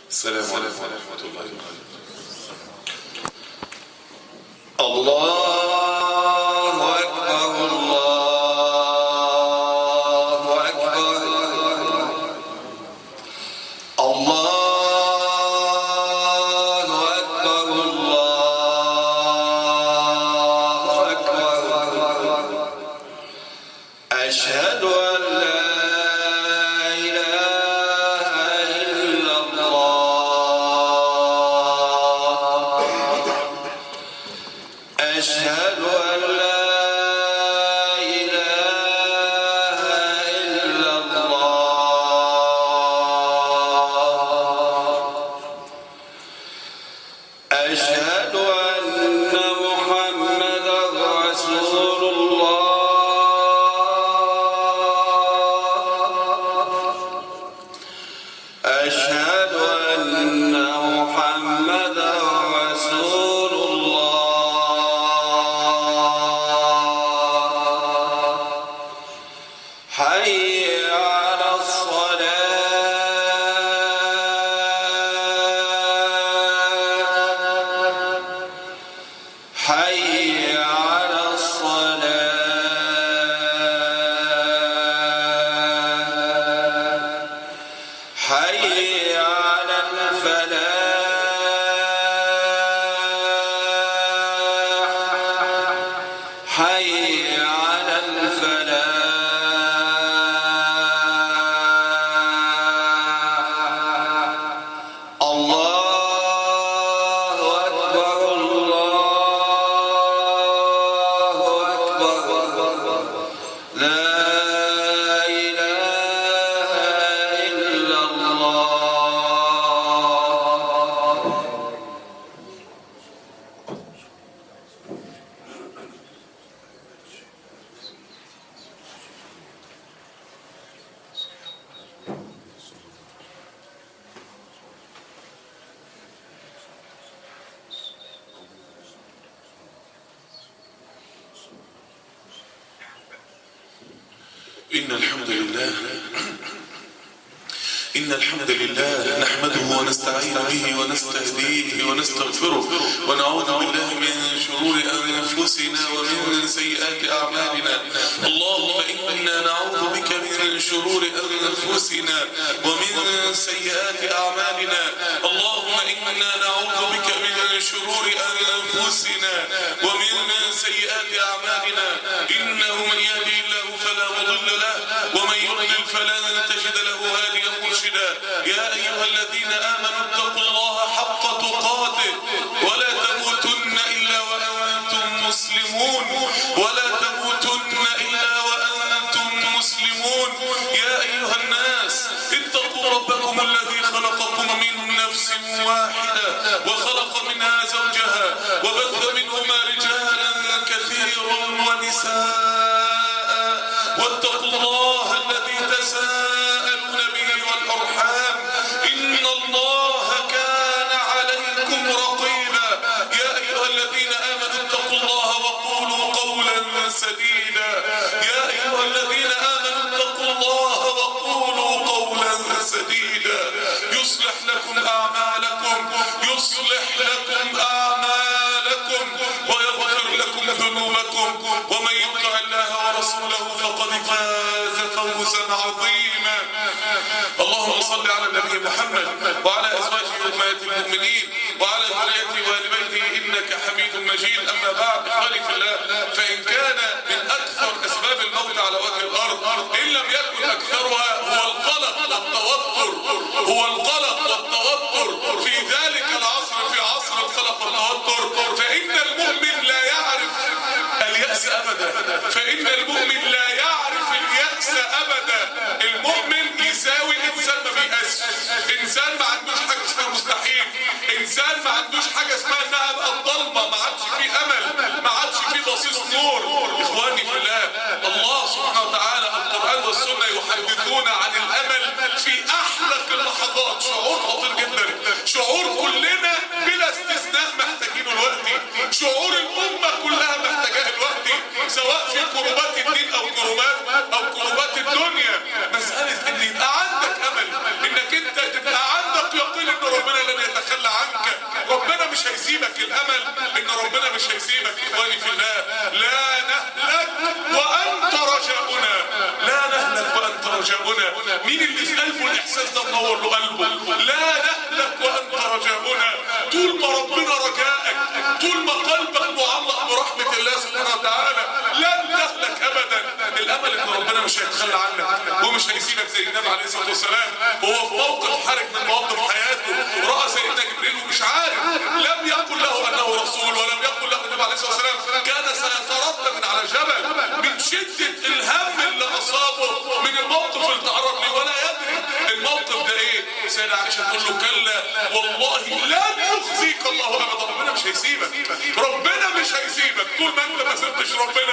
السلام عليكم ورحمة الله وبركاته. الله أكبر الله أكبر الله أكبر الله أكبر. أشهد أن لا أشهد أن لا إله إلا الله. أشهد أن محمدا رسول الله. أشهد أن محمدا رسول الله. حي على الصلاة حي على الصلاة حي على الفلاح حي على الفلاح. الله أكبر الله أكبر. لا إله إلا الله. إن الحمد لله نحمده ونستعين به ونستهديه ونستغفره ونعوذ بالله من شرور أنفسنا ومن سيئات أعمالنا. اللهم إنا نعوذ بك من شرور أنفسنا ومن سيئات أعمالنا. اللهم إنا نعوذ بك من شرور أنفسنا ومن سيئات أعمالنا. إنه من يهدي الله فلا مضل له ومن يضلل فلن تجد له هاديا مرشدا. يا أيها الذين آمنوا اتقوا الله حق تقاته ولا تموتن إلا وأنتم مسلمون ولا تموتن إلا وأنتم مسلمون. يا أيها الناس اتقوا ربكم الذي خلقكم من نفس واحدة وخلق منها زوجها وبث منهما رجالا كثيرا ونساء واتقوا الله الذي تساءلون به والأرحام إن الله كان عليكم رقيبا. يا أيها الذين آمنوا اتقوا الله وقولوا قولا سديدا. يا أيها الذين آمنوا اتقوا الله وقولوا قولا سديدا يصلح لكم أعمالكم ويغفر لكم ذنوبكم ومن يطع الله ورسوله فقد فاز فوزا عظيما. اللهم صل على النبي محمد وعلى أزواجه أمهات المؤمنين وعلى ذريته وآل بيته إنك حميد مجيد. أما بعد إخواني في الله، فإن كان من أكثر أسباب الموت على وجه الأرض إن لم يكن أكثرها هو القلق والتوتر في ذلك العصر، في عصر القلق والتوتر، فإن المؤمن لا يعرف اليأس أبدا. المؤمن يساوي إنسان ما بيأسش، إنسان ما عندوش حاجة اسمها مستحيل، إنسان ما عندوش حاجة اسمها إنها بقى الضلمة، ما عادش فيه أمل، ما عادش فيه بصيص نور. إخواني في الله، الله سبحانه وتعالى القرآن والسنة يحدثون عن الأمل في أحلق اللحظات. شعور خطير جدا، شعور كلنا بلا استثناء محتاجينه دلوقتي، شعور الأمة كلها محتاجاه دلوقتي، سواء في كربات الدين أو كربات الدنيا. مسألة إن يبقى عندك أمل، إنك أنت تبقى عندك يقين إن هيسيبك الامل ان ربنا مش هيسيبك. اخواني في الله، لا نهلك وانت رجاؤنا، لا نهلك وانت رجاؤنا. مين اللي في قلبه الاحساس ده منور له قلبه؟ لا نهلك وانت رجاؤنا. طول ما ربنا رجائك، طول ما قلبك معلق برحمه الله سبحانه وتعالى، لن تهلك ابدا. الامل ان ربنا مش هيتخلى عنك ومش هيسيبك زي النبي عليه الصلاه والسلام وهو في موقف حرج من مواقف حياته راى سيدنا جبريل ومش عارف، لم يقل له انه رسول ولم يقل له النبي عليه الصلاه والسلام كان سيتردد من على جبل من شده الهم اللي اصابه من الموقف اللي تعرض له ولا يدري الموقف ده ايه. سيدة عائشه تقول له كلا والله لن يخزيك الله ابدا. ربنا مش هيسيبك، ربنا مش هيسيبك طول ما انت ما سبتش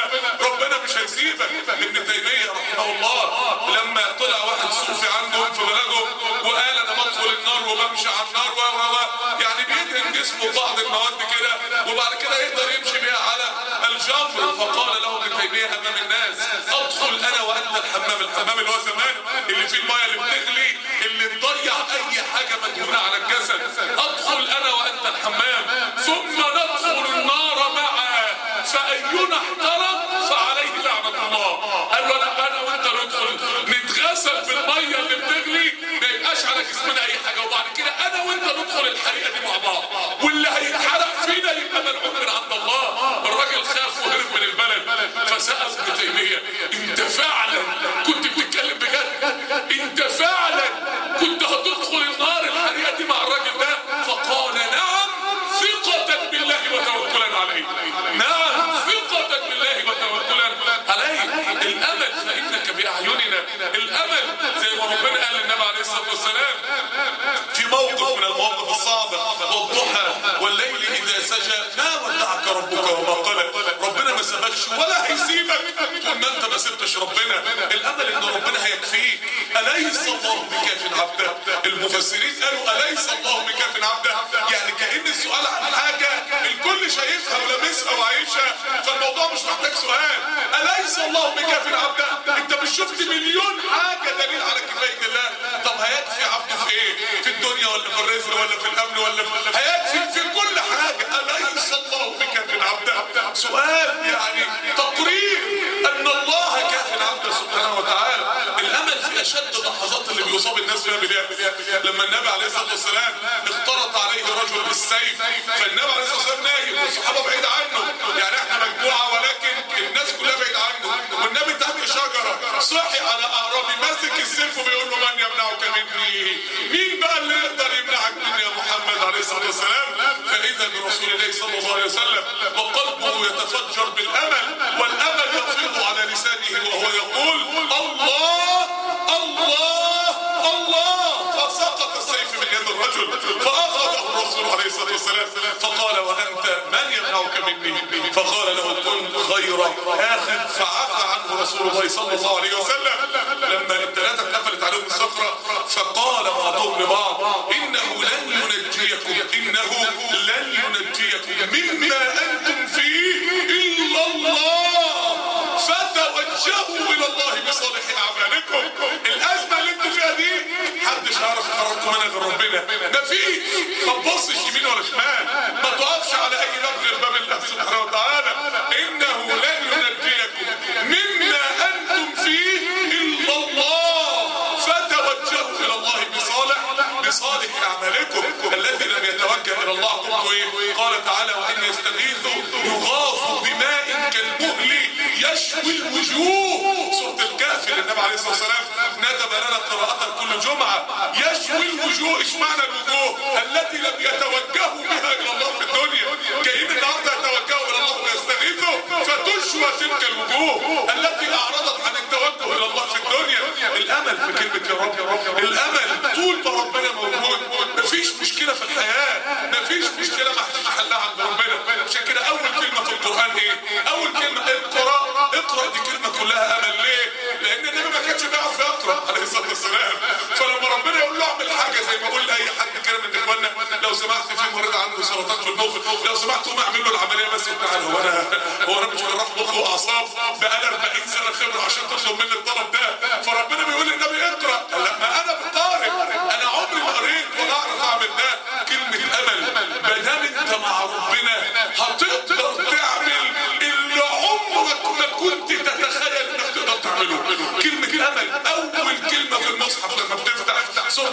ربنا مش هيسيبك. ابن تيميه رحمه الله لما طلع واحد صوفي عندهم في بلدهم وقال انا بدخل النار وبمشي على النار يعني بيدهن جسمه بعض المواد كده وبعد كده يقدر يمشي بيها على الجمر، فقال له ابن تيميه امام الناس ادخل انا وانت الحمام اللي هو زمان اللي فيه الميه اللي بتغلي اللي تضيع اي حاجه مدهونه على الجسد، ادخل انا وانت الحمام ثم ندخل النار معا فاينا احترق فعليه لعنه الله. قال له انا وانت ندخل نتغسل بالميه اللي بتغلي ما يبقاش على جسمنا اي حاجه، وبعد كده انا وانت ندخل الحريقه دي مع بعض واللي هيتحرق فينا يبقى ملعون من عند الله. الراجل خاف وهرب من البلد فسال ابن تيميه انت فعلا كنت بتتكلم بجد؟ انت فعلا كنت هتدخل النار الحريقه دي مع الراجل ده؟ فقال نعم ثقة بالله وتوكلا عليه. نعم ثقة بالله وتوكلا عليه. الامل فانك باعيننا. الامل زي ما ربنا قال للنبي عليه الصلاه والسلام في موقف من المواقف الصعبه والضحى والليل اذا سجى ما ودعك ربك وما قلى. ربنا ما سابكش ولا هيسيبك طول ما انت ما سبتش ربنا. الامل ان ربنا هيكفيك. اليس الله بكاف عبده. المفسرين قالوا اليس الله بكاف عبده، يعني كأن السؤال عن حاجه الكل شايفها ولامسها وعايشها فالموضوع مش محتاج سؤال. اليس الله بكاف عبده؟ انت مش شفت مليون حاجه دليل على كفايه الله؟ طب هيكفي عبده في ايه؟ في الدنيا ولا في الرزق ولا في الامن ولا في هيكفي في كل حاجه. اليس الله بكاف عبده؟ سؤال يعني تقرير ان الله كاف عبده سبحانه وتعالى. الامل في اشد اللحظات اللي بيصاب الناس فيها باليأس. لما النبي عليه الصلاه والسلام اختلط عليه رجل بالسيف فالنبي عليه الصلاه والسلام نايم والصحابه بعيد عنه، يعني احنا مجموعه ولكن الناس كلها بعيد عنه والنبي تحت شجره صحي على اعرابي ماسك السيف وبيقول له من يمنعك مني؟ مين بقى اللي يقدر يمنعك مني يا محمد عليه الصلاه والسلام؟ فاذا برسول الله صلى الله عليه وسلم وقلبه يتفجر بالامل والامل يفيض على لسانه وهو يقول الله الله الله. فسقط السيف من يد الرجل فاخذه الرسول عليه الصلاه والسلام فقال وانت من يمنعك مني؟ فقال له كن خير اخذ فعفى عنه رسول الله صلى الله عليه وسلم. لما الثلاثه اتقفلت عليهم الصخره فقال بعضهم لبعض انه لن ينجيكم مما انتم فيه الا الله فتوجهوا الى الله بصالح اعمالكم. الازمه اللي انتوا فيها دي محدش هيعرف يخرجكم منها غير ربنا. مفيش. ما تبصش يمين ولا شمال، ما تقفش على اي باب غير باب الله سبحانه وتعالى. انه لن ينجيكم مما انتم فيه الا الله فتوجهوا الى الله بصالح اعمالكم. الذي لم يتوجه الى الله قلت ايه؟ قال تعالى وان يستغيثوا يغاثوا بماء كالمهل يشوي الوجوه. سورة الكهف اللي النبي عليه الصلاة والسلام ندب لنا قراءة كل جمعة. يشوي الوجوه. ايش معنى الوجوه؟ التي لم يتوجهوا بها الى الله في الدنيا. جايين النهارده يتوجهوا الى الله ويستغيثوا فتشوى تلك الوجوه التي اعرضت عن التوجه الى الله في الدنيا. الامل في كلمة يا رب. الامل طول ما ربنا موجود مفيش مشكلة في الحياة، مفيش مشكلة ما حلها عند ربنا. عشان كده اول كلمة في القرآن ايه؟ اول كلمة اقرأ دي كلمة كلها امل. ليه؟ لان النبي ما كانش بيعرف يقرأ عليه الصلاة والسلام. فلما ربنا يقول له اعمل حاجة زي ما اقول لاي حد كده من اخواننا لو سمحت في مريض عنده سرطان في المخ لو سمحت قوم اعمل له العملية بس وتعالى. هو انا مش جراح مخ واعصاب بقالي 40 سنة خبرة عشان تطلب مني الطلب ده. فربنا بيقول للنبي اقرأ. لما انا بقارئ انا عمري ما قريت ولا اعرف اعمل ده. كلمة امل ما دام انت مع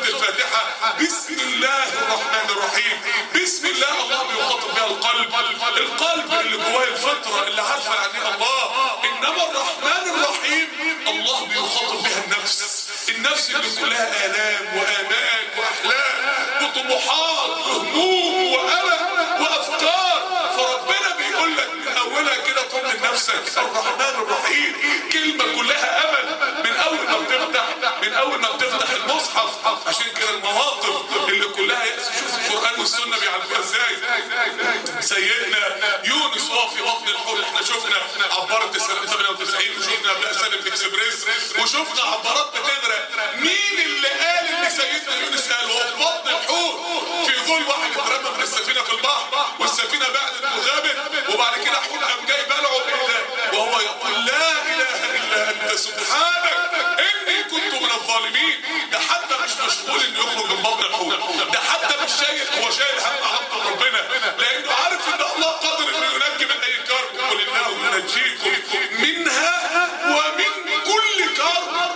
الفاتحة بسم الله الرحمن الرحيم. بسم الله الله بيخاطب بها القلب اللي جواه الفطرة اللي عارفة يعني الله. انما الرحمن الرحيم الله بيخاطب بها النفس اللي كلها آلام وآمال وأحلام وطموحات وهموم وقلق وأفكار. فربنا بيقول لك من أولها كده طمن نفسك الرحمن الرحيم، كلمة كلها أمل من أول ما بتفتح المصحف. عشان كده المواقف اللي كلها يأس، شوف القرآن والسنة بيعالجوها ازاي. سيدنا يونس وهو في بطن الحوت، احنا شفنا عبارة السنة 98 وشفنا قبلها سنة اكسبريس وشفنا عبارات بتغرق. مين اللي قال ان سيدنا يونس قال وهو في بطن الحوت في ظل واحد اترمى من السفينة في البحر والسفينة بعدت وغابت وبعد كده حوت قام جاي بلعه وهو يقول لا اله الا انت سبحانك اني كنت من الظالمين. ده حتى مش مشغول انه يخرج من بطن الحوت، ده حتى مش شايل، هو شايل هم عبد ربنا لانه عارف ان الله قادر انه ينجي من اي كرب. قل انه ينجيكم منها ومن كل كرب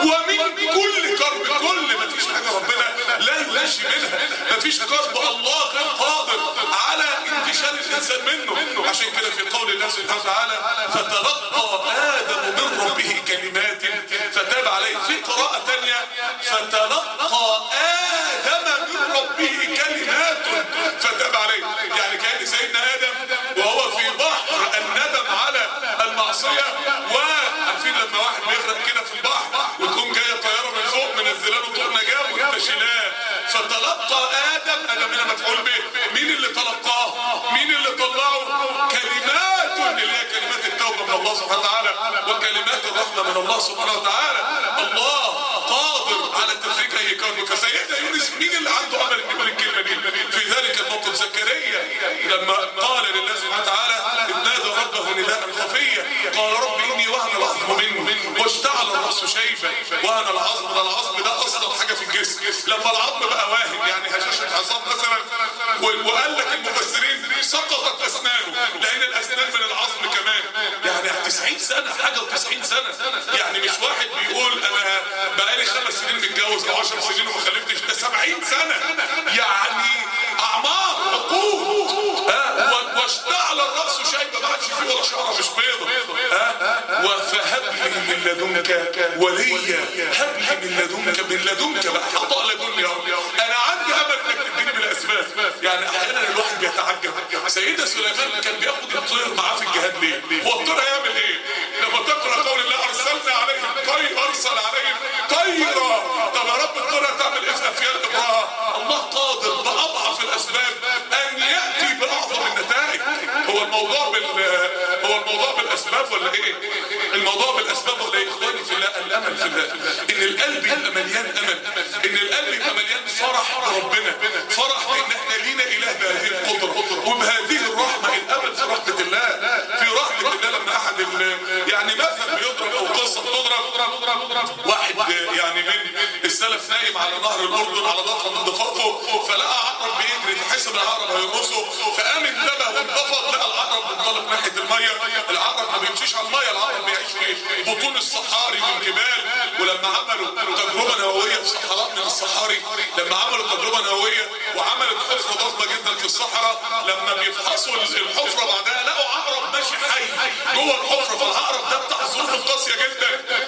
كل ما فيش حاجه ربنا لا ينجي منها. ما فيش كرب الله غير قادر على انتشال الانسان منه. عشان كده في قول الله سبحانه وتعالى فتلقى ادم من ربه كلمات فتاب عليه. في قراءه ثانيه فتلقى ادم من ربه كلمات فتاب عليه. يعني كان سيدنا ادم وهو في بحر الندم على المعصيه، وعارفين لما واحد بيغرق كده في البحر وتقوم جايه طياره من فوق منزله له طوق نجاه وانت شيلاه. فتلقى ادم هنا مفعول به. مين اللي تلقاه؟ مين اللي طلعه؟ كلمات اللي هي كلمات التوبه من الله سبحانه وتعالى وكلمات الرحمه من الله سبحانه وتعالى. الله قادر على تفريج اي كرب. فسيدنا يونس مين اللي عنده امل ان يقول الكلمه دي؟ في ذلك الموقف زكريا لما قال لله سبحانه وتعالى اذ نادى ربه نداء خفيا قال رب اني وهن العظم مني واشتعل الراس شيبا. وهن العظم ده اصلا حاجه في الجسم. لما العظم بقى واهن يعني هشاشه عظام مثلا، وقال لك المفسرين سقطت اسنانه لان الاسنان من العظم كمان. يعني 90 سنه حاجه و90 سنه. يعني مش واحد بيقول انا بقالي 5 سنين متجوز او 10 سنين وما خلفتش، ده 70 سنه. يعني اعمار عقود. واشتعل الراس شيبه ما عادش فيه ولا شعره مش بيضه. وفهب لي من لدنك وليا. هب لي من لدنك بقى عطاء لدني يا رب. انا عندي امل انك تديني بالاسباب. يعني احيانا الواحد بيتعجب. سيدنا سليمان كان بياخد الطير معاه في الجهاد ليه؟ هو الطير هيعمل ايه؟ لما تقرا قول الله ارسلنا عليهم ارسل عليهم طيرا. طب يا رب الطير هتعمل ايه في افيال ابراهيم؟ الله قادر باضعف الاسباب ان ياتي باعظم النتائج. هو الموضوع بالاسباب ولا ايه؟ الموضوع بالاسباب ولا ايه؟ اخواني في الله، الامل في الله ان القلب يبقى مليان امل، ان القلب يبقى مليان فرح بربنا، فرح بان احنا لينا اله بهذه القدره وبهذه الرحمه. الامل في رحمه الله، في رحمه الله. لما احد يعني مثل بيضرب او قصه بتضرب، واحد يعني من السلف نايم على نهر الاردن على ضفه من ضفافه فلقى عقرب بيجري، فحسب العقرب هيرقصه فقام انتبه وانتفض لقى العقرب منطلق ناحيه الميه. العقرب ما بيمشيش على الميه، العقرب بيعيش في بطون الصحاري والجبال. ولما عملوا تجربه نوويه في صحراء من الصحاري، لما عملوا تجربه نوويه وعملت حفره ضخمه جدا في الصحراء، لما بيفحصوا الحفره بعدها لقوا عقرب ماشي حي جوه الحفره. فالعقرب ده بتاع الظروف القاسيه جدا.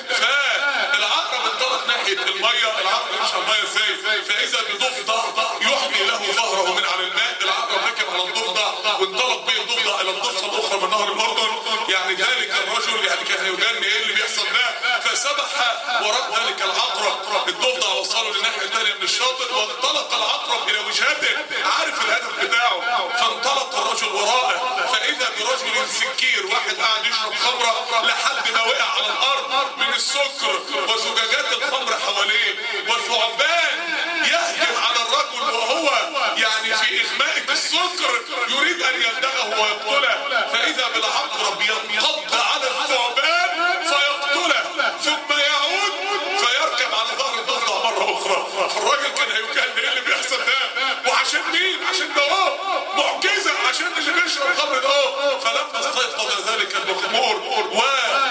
فالعقرب انطلق ناحيه الميه، العقرب مش على الميه ازاي؟ فاذا بضفدع يحمي له ظهره من على الماء. العقرب ركب على الضفدع وانطلق به الضفدع الى الضفه الاخرى من نهر الاردن. يعني ذلك الرجل يعني كان هيجن ايه اللي بيحصل ده؟ فسبح وراء ذلك العقرب. الضفدع وصله للناحيه الثانيه من الشاطئ وانطلق العقرب الى وجهته، عارف الهدف بتاعه. فانطلق الرجل وراءه فاذا برجل سكير، واحد قاعد يشرب خمره لحد ما وقع على الارض من السكر وزجاجات الخمر حواليه، وثعبان يهجم على الرجل وهو يعني في اغماء السكر يريد ان يلدغه ويقتله. فاذا بالعقرب ينقض على الثعبان فيقتله ثم يعود فيركب على ظهر الضفدع مره اخرى. فالراجل كان هيكلم ايه اللي بيحصل ده؟ وعشان مين؟ عشان ده اهو معجزه، عشان اللي بيشرب خمر ده اهو. فلما استيقظ ذلك المخمور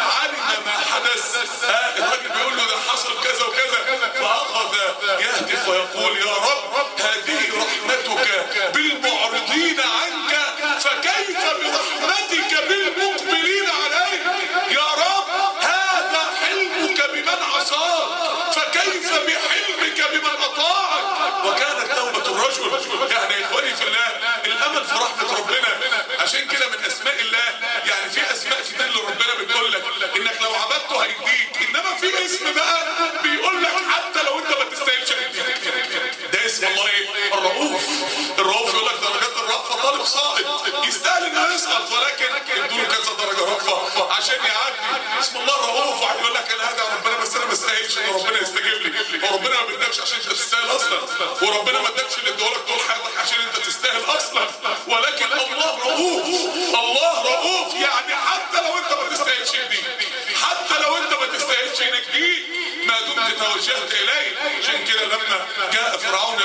وعلم ما حدث، الراجل بيقول له ده حصل كذا وكذا، فاخذ يهتف فيقول يا رب هذه رحمتك بالمعرضين عنك فكيف برحمتك بالمقبلين عليك. يا رب هذا حلمك بمن عصاك فكيف بحلمك بمن اطاعك. وكانت توبة الرجل. يعني يا اخواني في الله الامل في رحمة ربنا. عشان كده من اسماء الله يعني في اسماء كتير لربنا بتقول لك انك لو عبدته هيديك، انما في اسم بقى بيقول لك حتى لو انت ما تستاهلش هيديك. ده اسم الله ايه؟ الرؤوف. الرؤوف يقول لك درجات الرأفة طالب صائد يستاهل انه يسقط ولكن ادوا له كذا درجة رأفة عشان يعدي. اسم الله الرؤوف. واحد يقول لك انا هدعي ربنا بس انا ما استاهلش ان ربنا يستجيب لي. وربنا ما بيدكش عشان انت تستاهل اصلا، وربنا ما ادكش اللي ادولك طول حياتك عشان انت تستاهل اصلا، ولكن الله رؤوف. الله رؤوف يعني حتى لو انت ما تستاهلش يهديك، حتى لو انت ما تستاهلش ينجيك ما دمت توجهت اليه. عشان كده لما جاء فرعون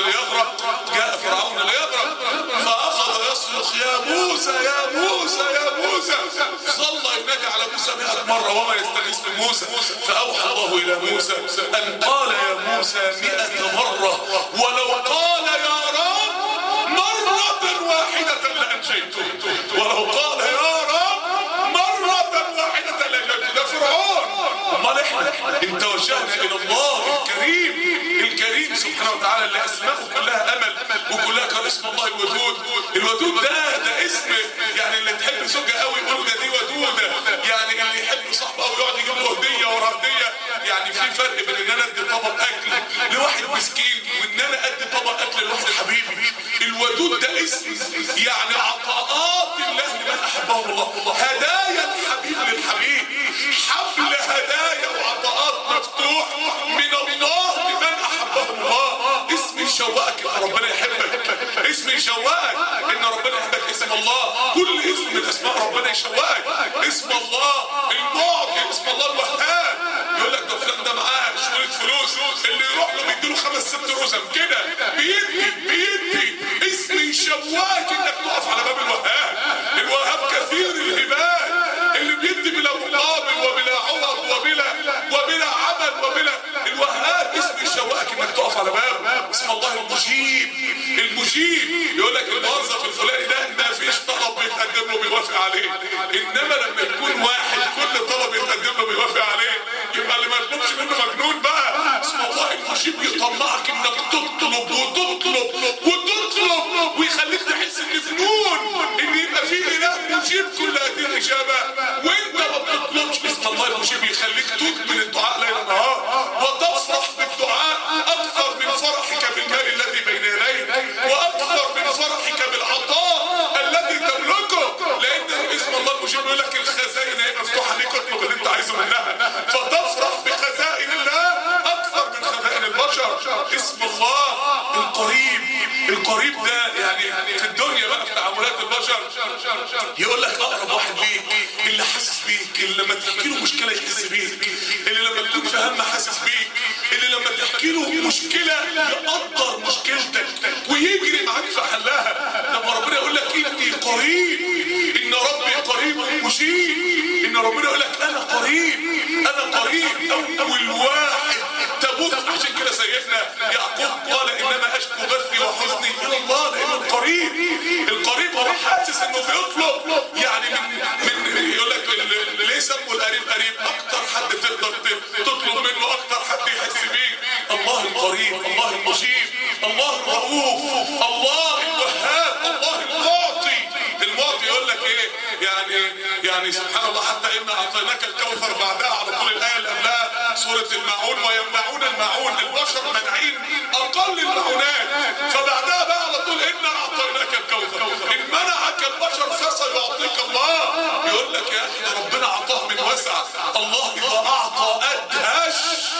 ليغرق فاخذ يصرخ يا موسى يا موسى يا موسى، ظل ينادي على موسى 100 مرة وما يستغيث بموسى. فاوحى الله الى موسى ان قال يا موسى 100 مرة ولو قال يا رب مرة واحدة لأنجيته. ولو قال يا رب مرة واحدة لأنجيته. ده فرعون. امال احنا ان توجهنا الى الله الكريم سبحانه وتعالى اللي اسماءه كلها امل وكلها كان اسم الله الودود. الودود ده اسم يعني اللي تحب زوجها قوي يقولوا ده دي ودوده. يعني اللي يحب صاحبه قوي يقعد يجيب له هديه ورا هديه. يعني في فرق بين ان انا ادي طبق اكل لواحد مسكين وان انا ادي طبق اكل لواحد حبيبي. الودود ده اسم يعني عطاءات الله لمن احبهم الله، هدايا الحبيب للحبيب، حبل هدايا وعطاءات مفتوح من الله لمن احبهم الله. اسم يشوقك ان ربنا يحبك، اسم يشوقك ان ربنا يحبك. اسم الله كل اسم من اسماء ربنا يشوقك. اسم الله المعطي، اسم الله الوهاب. يقول لك ده فلان ده معاه شويه فلوس اللي يروح له بيديله 5 6 رزم كده بيدي. اسم يشوقك انك تقف على باب الوهاب. الوهاب كثير الهبات اللي بيدي بلا مقابل وبلا عوض وبلا عمل وبلا. الوهاب اسم يشوقك انك تقف على بابه. اسم الله المجيب. يقول لك الموظف الفلاني ده ما فيش طلب بيتقدم له بيوافق عليه، انما لما يكون واحد كل طلب يتقدم له بيوافق عليه يبقى اللي ما يطلبش منه مجنون بقى. اسم الله المجيب يطلعك انك تطلب ويخليك تحس ان جنون ان يبقى في اله مجيب كل هذه الاجابه وانت ما بتطلبش. اسم الله المجيب يخليك تكمل الدعاء ليل نهار وتفرح بالدعاء اكثر من فرحك بالمال الذي بين يديك واكثر من فرحك بالعطاء الذي تملكه. لان اسم الله المجيب يقول لك الخزائن هي مفتوحه ليك اطلب اللي انت عايزه منها فتفرح بخزائن الله اكثر من خزائن البشر. اسم الله القريب ده يعني في الدنيا بقى في تعاملات البشر يقول لك اقرب واحد ليك اللي حاسس بيك، اللي لما تحكي له مشكله يحس بيك، اللي لما تكون في هم حاسس بيك، اللي لما تحكي له مشكله يقدر مشكلتك ويجري معاك في حلها. لما ربنا يقول لك اني قريب ان ربي قريب مجيب، ان ربنا يقول لك انا قريب اول واحد تبوك. عشان كده سيدنا يعقوب قال انما اشكو بثي وحزني الى الله لانه القريب هو حاسس انه بيطلب. يعني من يقول لك ليه سموا القريب قريب؟ اكتر حد تقدر تطلب منه، اكتر حد يحس بيك. الله القريب، الله المجيب، الله الرؤوف، الله الوهاب، الله المعطي يقول لك ايه يعني سبحان الله حتى ان اعطيناك الكوثر بعدها على طول الايه اللي قبلها سوره الماعون ويمنعون الماعون. البشر منعين اقل المعونات فبعدها بقى على طول ان اعطيناك الكوثر. ان منعك البشر فسيعطيك الله. يقول لك يا اخي ده ربنا اعطاه من وسع. الله اذا اعطى ادهش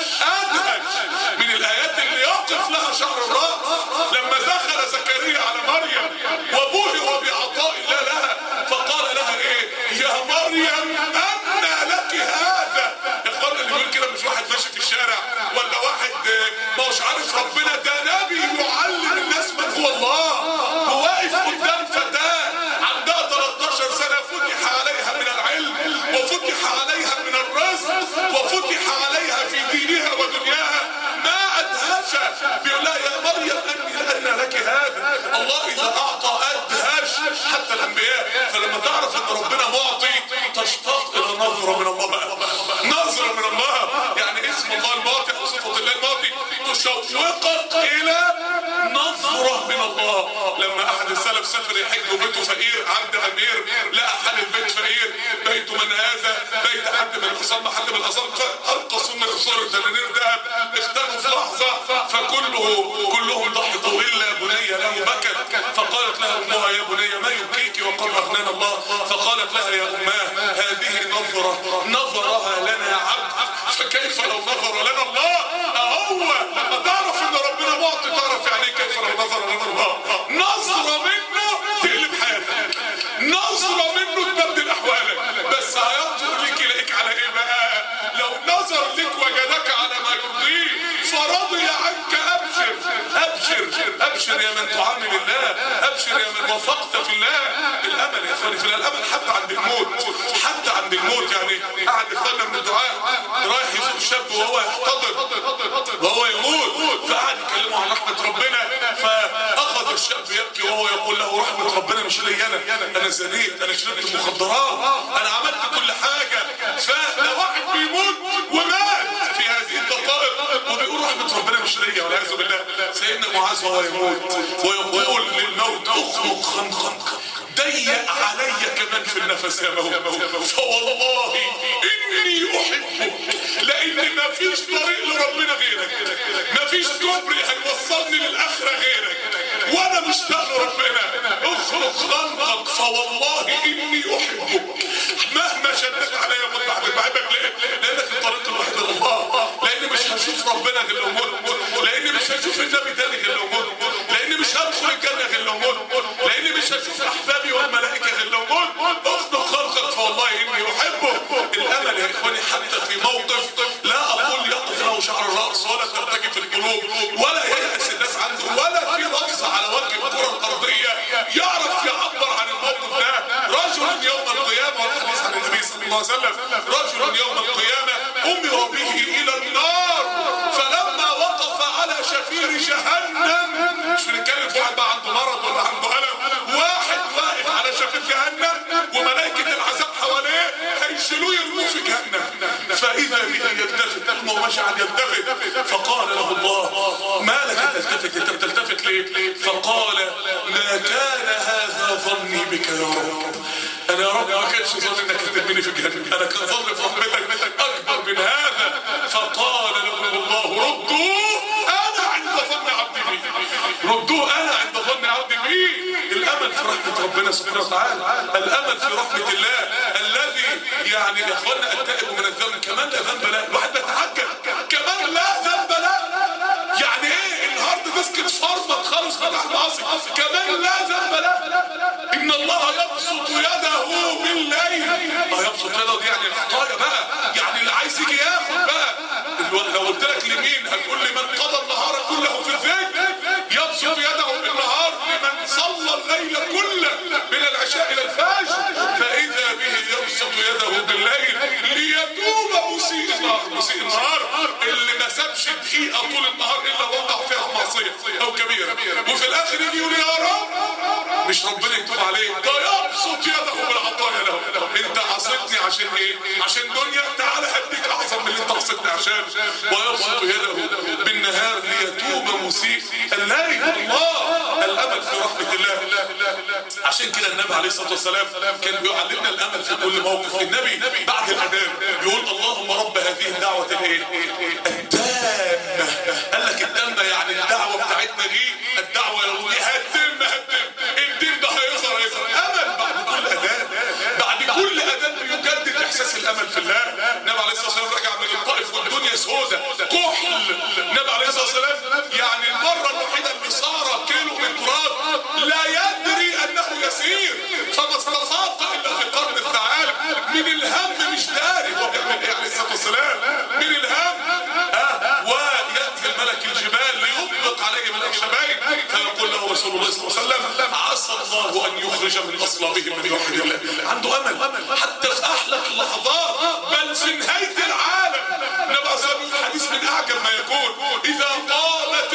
من الايات اللي يقف لها شهر الراس. لما دخل زكريا على مريم وبهر بعطاء الله لها فقال لها ايه يا مريم أنى لك هذا. يا اخوانا اللي بيقول كده مش واحد ماشي في الشارع ولا واحد ما هوش عارف ربنا، ده نبي يعلم الناس من هو الله. هو واقف قدام فتاة عندها 13 سنة فتح عليها من العلم وفتح عليها من الرزق وفتح عليها في دينها ودنياها. ما أدهش عائشه بيقول لها يا مريم ان لك هذا، الله اذا اعطى ادهش حتى الانبياء. فلما تعرف ان ربنا معطي تشتاق الى نظره من الله بقى، نظره من الله. يعني اسم الله المعطي او صفه الله المعطي تشوقك الى نظره من الله. لما احد السلف سافر يحج وبيته فقير عند امير، لقى حال البيت فقير، بيت من هذا بيت حد من الاصم، حد من الاصم ارقصوا من اصول الدنانير ذهب، اختاروا في لحظه فكلهم ضحكوا الا بني له بكت. فقالت لها امها يا بني ما يبكيك وقد اغنانا الله. فقالت لها يا اماه هذه نظرها لنا عبد، فكيف لو نظر لنا الله؟ اهو لما تعرف ان ربنا معطي تعرف يعني كيف لو نظر لنا الله. نظره منه تقلب حياتك، نظره منه تبدل احوالك. بس هينظر لك يلاقيك على ايه بقى؟ لو نظر لك وجدك على ما يرضيه فرضي عنك ابشر ابشر ابشر يا من تعامل الله، ابشر يا من وفقت في الله. الامل يا اخواني في الله، الامل حتى عند الموت، حتى عند الموت. يعني قاعد اخواننا من الدعاء رايح يزور شاب وهو يحتضر وهو يموت، فقعد يكلمه عن رحمه ربنا، فاخذ الشاب يبكي وهو يقول له رحمه ربنا مش لي انا زنيت، انا شربت مخدرات، انا عملت كل حاجه. فده واحد بيموت ومات في هذه الدقائق وبيقول رحمه ربنا مش لي والعياذ بالله. سيدنا معاذ وهو يموت ويقول للموت اخنق خنقا، ضيق علي كمان في النفس يا موت، فوالله اني احبك، لان ما فيش طريق لربنا غيرك، ما فيش كوبري هيوصلني للاخره غيرك، وانا مشتاق لربنا. اخرج خنقك فوالله اني احبك، مهما شدت عليا موت بحبك. ليه؟ لانك الطريق الوحيد لله، لاني مش هشوف ربنا غير لو موت، لاني مش هشوف النبي تاني غير لو موت، لاني مش هدخل الجنه غير لو موت، لاني مش هشوف احبابي والملائكه غير لو موت. اخنق خلقك فوالله اني احبه. الامل يا اخواني حتى في موقف لا اقول يقف له شعر الراس ولا ترتجف القلوب ولا ييأس الناس عنه ولا في لفظ على وجه الكره الارضيه يعرف يعبر عن الموقف ده. رجل يوم القيامه، والحديث عن النبي صلى الله عليه وسلم، رجل يوم القيامه امر به الى النار، فلما وقف على شفير جهنم، مش بنتكلم في واحد بقى عنده مرض ولا عنده الم، واحد واقف على شفير جهنم وملائكه العذاب حواليه هيشيلوه يرموه في جهنم. فاذا به يلتفت، هو ماشي قاعد يلتفت، فقال له الله ما لك تلتفت، انت بتلتفت ليه؟ فقال ما كان هذا ظني بك يا رب، انا يا رب ما كانش ظني انك ترميني في جهنم، انا كان ظني في رحمتك اكبر من هذا. فقال له الله ردوه انا عند ظن عبدي بي، ردوه انا عند ظن عبدي بي. الامل في رحمه ربنا سبحانه وتعالى، الامل في رحمه الله الذي يعني يا اخوانا التائب من الذنب كمان لا ذنب له. الواحد بيتعجب كمان لا ذنب له، يعني ايه الهارد ديسك اتفرمط خالص فتح المعاصي كمان لا ذنب له. ان الله يبسط يده بالليل، يبسط يده دي يعني العطايا بقى، يعني اللي عايز يجي ياخد بقى. لو قلت لك لمين هتقول لي من قضى النهار كله في الذكر، يبسط يده بالنهار لمن صلى الليل كله من العشاء الى الفجر، فاذا به يبسط يده بالليل ليتوب مسيء النهار. مسيء النهار اللي ما سابش دقيقه طول النهار الا وقع فيها في معصيه او كبيره، وفي الاخر يجي يقول يا رب مش ربنا يتوب عليه، ده يبسط يده بالعطايا له. انت عصيتني عشان ايه؟ عشان دنيا، تعالى هديك اعظم من اللي انت عصيتني عشان. ويبسط يده بالنهار ليتوب مسيء الليل. الله الامل في رحمه الله. عشان كده النبي عليه الصلاه والسلام كان بيعلمنا الامل في كل موقف. النبي بعد الاذان يقول اللهم رب هذه الدعوه الايه؟ التامه. قال لك التامه يعني الدعوه بتاعتنا دي الدعوه دي هتتم الدين ده هيظهر امل بعد كل اذان، بعد كل اذان بيجدد احساس الامل في الله. النبي عليه الصلاه والسلام رجع من الطائف والدنيا سوداء كحل. النبي عليه الصلاه والسلام يعني المره الوحيده اللي صار كيلو من تراب لا يدري انه يسير، فما استفاق الا في قرن الثعالب من الهم، مش داري هو بيعمل ايه عليه الصلاه والسلام من الهم. وياتي الملك الجبال ليطبق عليه من الشبايب فيقول له رسول الله صلى الله عليه وسلم عسى الله ان يخرج من اصلابهم من يوحد الله. عنده امل حتى في احلى اللحظات بل في نهايه العالم. النبي صلى الله عليه وسلم حديث من اعجب ما يكون، اذا قامت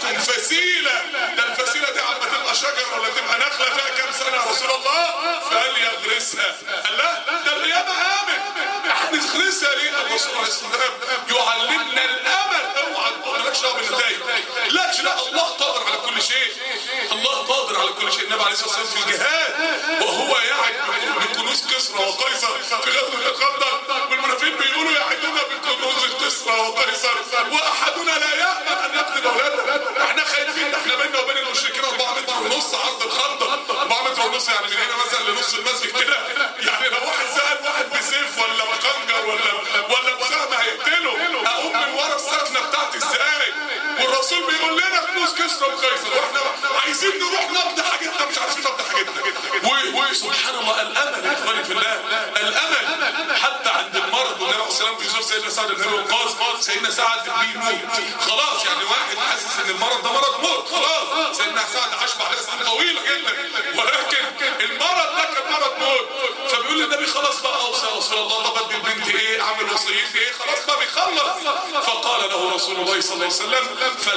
انتم فسيله، ده الفسيله دي عم تبقى شجره ولا تبقى نخله فيها كام سنه يا رسول الله؟ فليغرسها. قال لا ده القيامه قامت، احنا نغرسها ليه؟ الرسول عليه الصلاه والسلام يعلمنا الامل. اوعى مالكش دعوه بالنتائج، لا الله قادر على كل شيء، الله قادر على كل شيء. النبي عليه الصلاه والسلام في الجهاد وهو يعد بكنوز كسرى وقيصر في غزوه الخندق، والمنافقين بيقولوا يعدنا بكنوز كسرى وقيصر واحدنا لا يامن ان يقتل اولاده. احنا خايفين، احنا بيننا وبين المشركين 4 متر ونص عرض الخندق، 4 متر ونص يعني من هنا مثلا لنص المسجد كده، يعني لو واحد سال واحد بسيف ولا بخنجر ولا بسهم هيقتله، اقوم من ورا السكنه بتاعتي ازاي؟ والرسول بيقول لنا كنوز كسرى وقيصر، واحنا عايزين نروح نقضي حاجتنا مش عارفين نقضي حاجتنا. وسبحان الله الامل يا اخواني في الله، الامل حتى عند المرض. والنبي عليه الصلاه والسلام بيشوف سيدنا سعد بن ابي وقاص، سيدنا سعد بيموت خلاص، يعني واحد حاسس ان المرض ده مرض موت خلاص. سيدنا سعد عاش بعد سنين طويله جدا، ولكن المرض ده كان مرض موت. فبيقول للنبي خلاص بقى اوصى يا رسول الله، طب ادي البنت ايه؟ اعمل وصيتي ايه؟ خلاص بقى بيخلص. فقال له رسول الله صلى الله عليه وسلم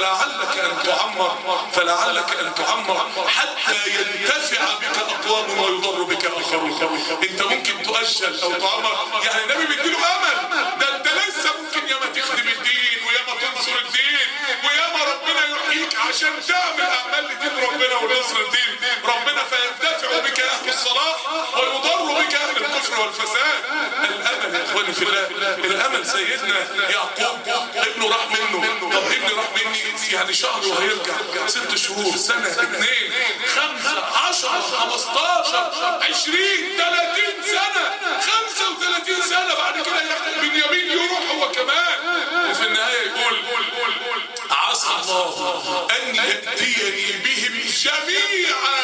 فلعلك ان تعمر حتى ينتفع بك اقوام ويضر بك اخرون. انت ممكن تؤجل او تعمر، يعني النبي بيديله امل، ده انت لسه ممكن ياما تخدم الدين وياما تنصر الدين وياما ربنا يحييك عشان تعمل اعمال لدين ربنا ونصر الدين ربنا، فينتفع بك اهل الصلاح ويضر بك اهل الكفر والفساد. الامل يا اخواني في الله، الامل. سيدنا يعقوب ابنه راح منه، طب ابني راح مني يعني شهر وهيرجع، 6 شهور، سنه، 2، 5، 10، 15، 20، 30 سنه، 35 سنه، بعد كده بنيامين يروح هو كمان. وفي النهايه يقول عسى الله ان ياتيني بهم جميعا.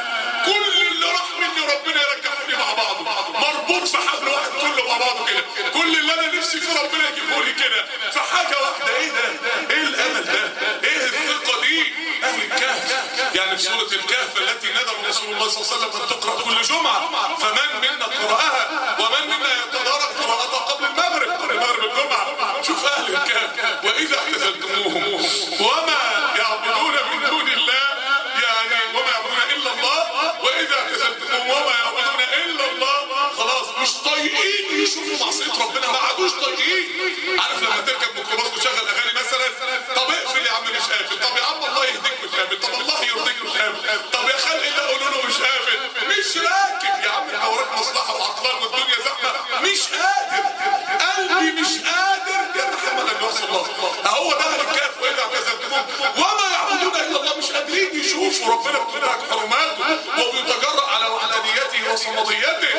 كل اللي راح مني ربنا يرجعني مع بعضه، مربوط في حبل واحد كله مع بعضه كده، كل اللي انا نفسي فيه ربنا يجيبه لي كده في حاجه واحده. ايه ده؟ ايه الامل ده؟ ايه الثقه دي؟ اهل الكهف، يعني في سوره الكهف التي ندب رسول الله صلى الله عليه وسلم ان تقرا كل جمعه، فمن منا قراها ومن منا يتدارك قراءتها قبل المغرب الجمعه. شوف اهل الكهف، واذا اعتزلتموهم وما يعبدون من دون الله، يعني وما يعبدون الا الله، واذا اعتزلتموهم وما يعبدون الا الله، خلاص مش طايقين يشوفوا معصيه ربنا، ما عادوش طايقين. عارف لما تركب ميكروباص وتشغل اغاني مثلا، طب اقفل يا عم مش قافل، طب يا عم الله يهديك مش قافل، طب الله يرضيك مش قافل، طب يا خلق الله قولوا له مش قافل، مش راكب يا عم، انت وراك مصلحه وعطلان والدنيا زحمه، مش قادر، قلبي مش قادر يتحمل ان يوصل الله. اهو ده اهل الكهف، واذا اعتزلتموهم وما يعبدون الا الله، مش قادرين يشوفوا ربنا بتنتهك حرماته وبيتجرأ على وحدانيته وصمديته.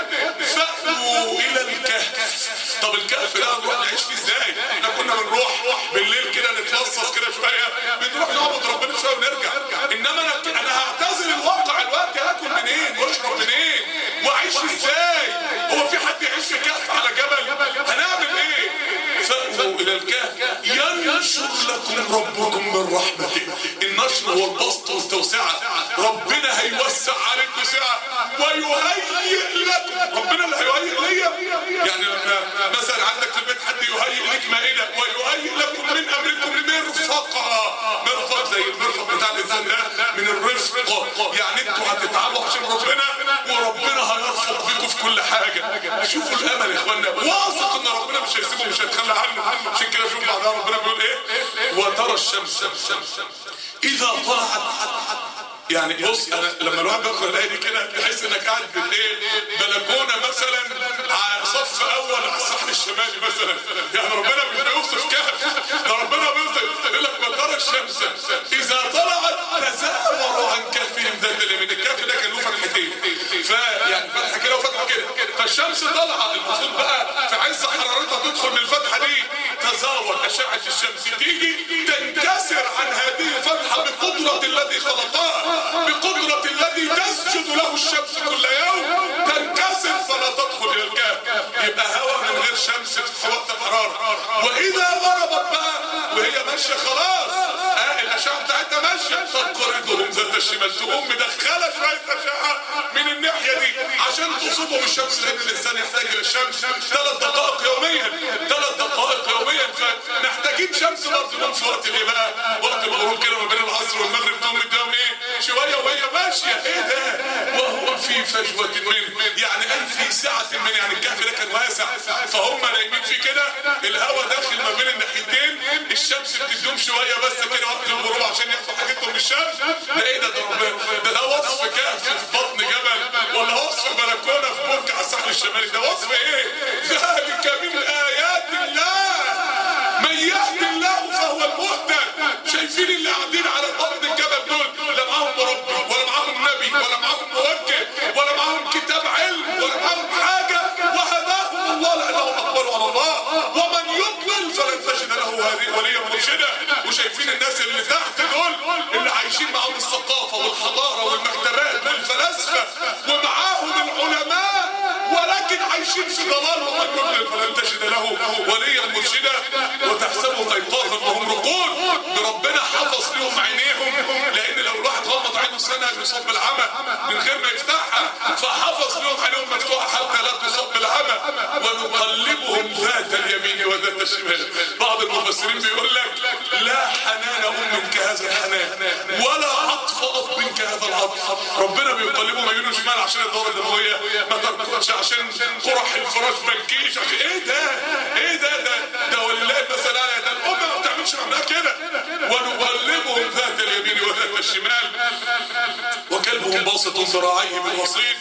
فأتوا الى الكهف. طب الكهف ده نروح نعيش فيه ازاي؟ احنا كنا بنروح بالليل كده نتلصص كده شويه، بنروح نعبد ربنا شويه ونرجع، انما انا هعتزل الواقع الوقت، هاكل منين واشرب منين واعيش ازاي؟ هو في حد يعيش في كهف على جبل؟ هنعمل ايه؟ فأتوا الى الكهف ينشر لكم ربكم من رحمته. النشر والبسط والتوسعه، ربنا هيوسع عليكم سعه ويهيئ لكم. ربنا اللي هيهيئ ليا، يعني لما مثلا عندك في البيت حد يهيئ لك مائده ويهيئ لكم من امركم مرفقا. مرفق زي المرفق بتاع الانسان ده من الرفق، يعني انتوا هتتعبوا عشان ربنا وربنا هيرفق بيكم في كل حاجه. شوفوا الامل يا اخوانا، واثق ان ربنا مش هيسيبه مش هيتخلى عنه. عشان كده شوف بعدها ربنا بيقول ايه؟ وترى الشمس اذا طلعت. يعني بص، انا لما الواحد بيقرا الايه دي كده تحس انك قاعد بالايه؟ بلكونه مثلا على صف اول على الساحل الشمالي مثلا، يعني ربنا مش بيوصف كهف، ده ربنا بيوصف يقول لك وترى الشمس اذا طلعت تزاور عن كهفهم ذات اليمين. الكهف ده كان له فتحتين، فيعني فتحه كده وفتحه كده، فالشمس طالعه المفروض بقى في عز حرارتها تدخل من الفتحه دي، تزاور اشعه الشمس تيجي تنكسر عن هذه الفتحه بقدره الذي خلقها، بقدرة الذي تسجد له الشمس كل يوم، تنكسر فلا تدخل الى الكهف. يبقى هواء من غير شمس في وقت الحرارة. واذا غربت بقى وهي ماشية خلاص، الاشعة بتاعتها ماشية، تقرضهم ذات الشمال، تقوم مدخلة شوية اشعة من الناحية دي عشان تصيبهم الشمس، لان الانسان يحتاج الى الشمس 3 دقائق يوميا، 3 دقائق يوميا في محتاجين شمس برضه في وقت الايه بقى؟ وقت الغروب كده ما بين العصر والمغرب تقوم قدام ايه؟ شويه وهي ماشيه. ايه ده؟ وهو في فجوه منه، يعني قال في سعه من، يعني الكهف ده كان واسع فهم نايمين فيه كده، الهواء داخل ما بين الناحيتين، الشمس بتدوم شويه بس كده وقت الغروب عشان ياخدوا حاجتهم من الشمس. ده ايه ده؟ ده وصف كهف في بطن جبل، ولا وصف بلكونه في برج على الساحل الشمالي؟ ده وصف ايه؟ ذلك من ايات الله من يهد الله فهو المهتد. شايفين اللي قاعدين على بطن الجبل دول لا معاهم مربي ولا معاهم نبي ولا معاهم موجه ولا معاهم كتاب علم ولا معاهم حاجه، وهداهم الله لانهم اقبلوا على الله. ومن يضلل فلن تجد له وليا مرشدا. وشايفين الناس اللي تحت دول اللي عايشين معاهم الثقافه والحضاره والمكتبات والفلاسفه ومعاهم العلماء ولكن عايشين في ضلال. ومن يضلل فلن تجد له وليا مرشدا. وتحسبهم ايقاظا وهم رقود. ربنا حفظ لهم عينيهم، لان لو الواحد غمض عينه سنه يصاب بالعمى من غير ما يفتحها، فحفظ لهم عينيهم مفتوحه حتى لا تصاب بالعمى. ونقلبهم ذات اليمين وذات الشمال. بعض المفسرين بيقول لك لا حنان ام كهذا الحنان ولا عطف اب كهذا العطف. ربنا بيقلبهم يمين وشمال عشان الدوره الدمويه ما تركضش، عشان قرح الفراش ما تجيش. ايه ده؟ ايه ده ولله المثل الاعلى. ده الامه ما بتعملش معاها كده. ونقلبهم ذات اليمين وذات الشمال وكلبهم باسط ذراعيه بالوصيد.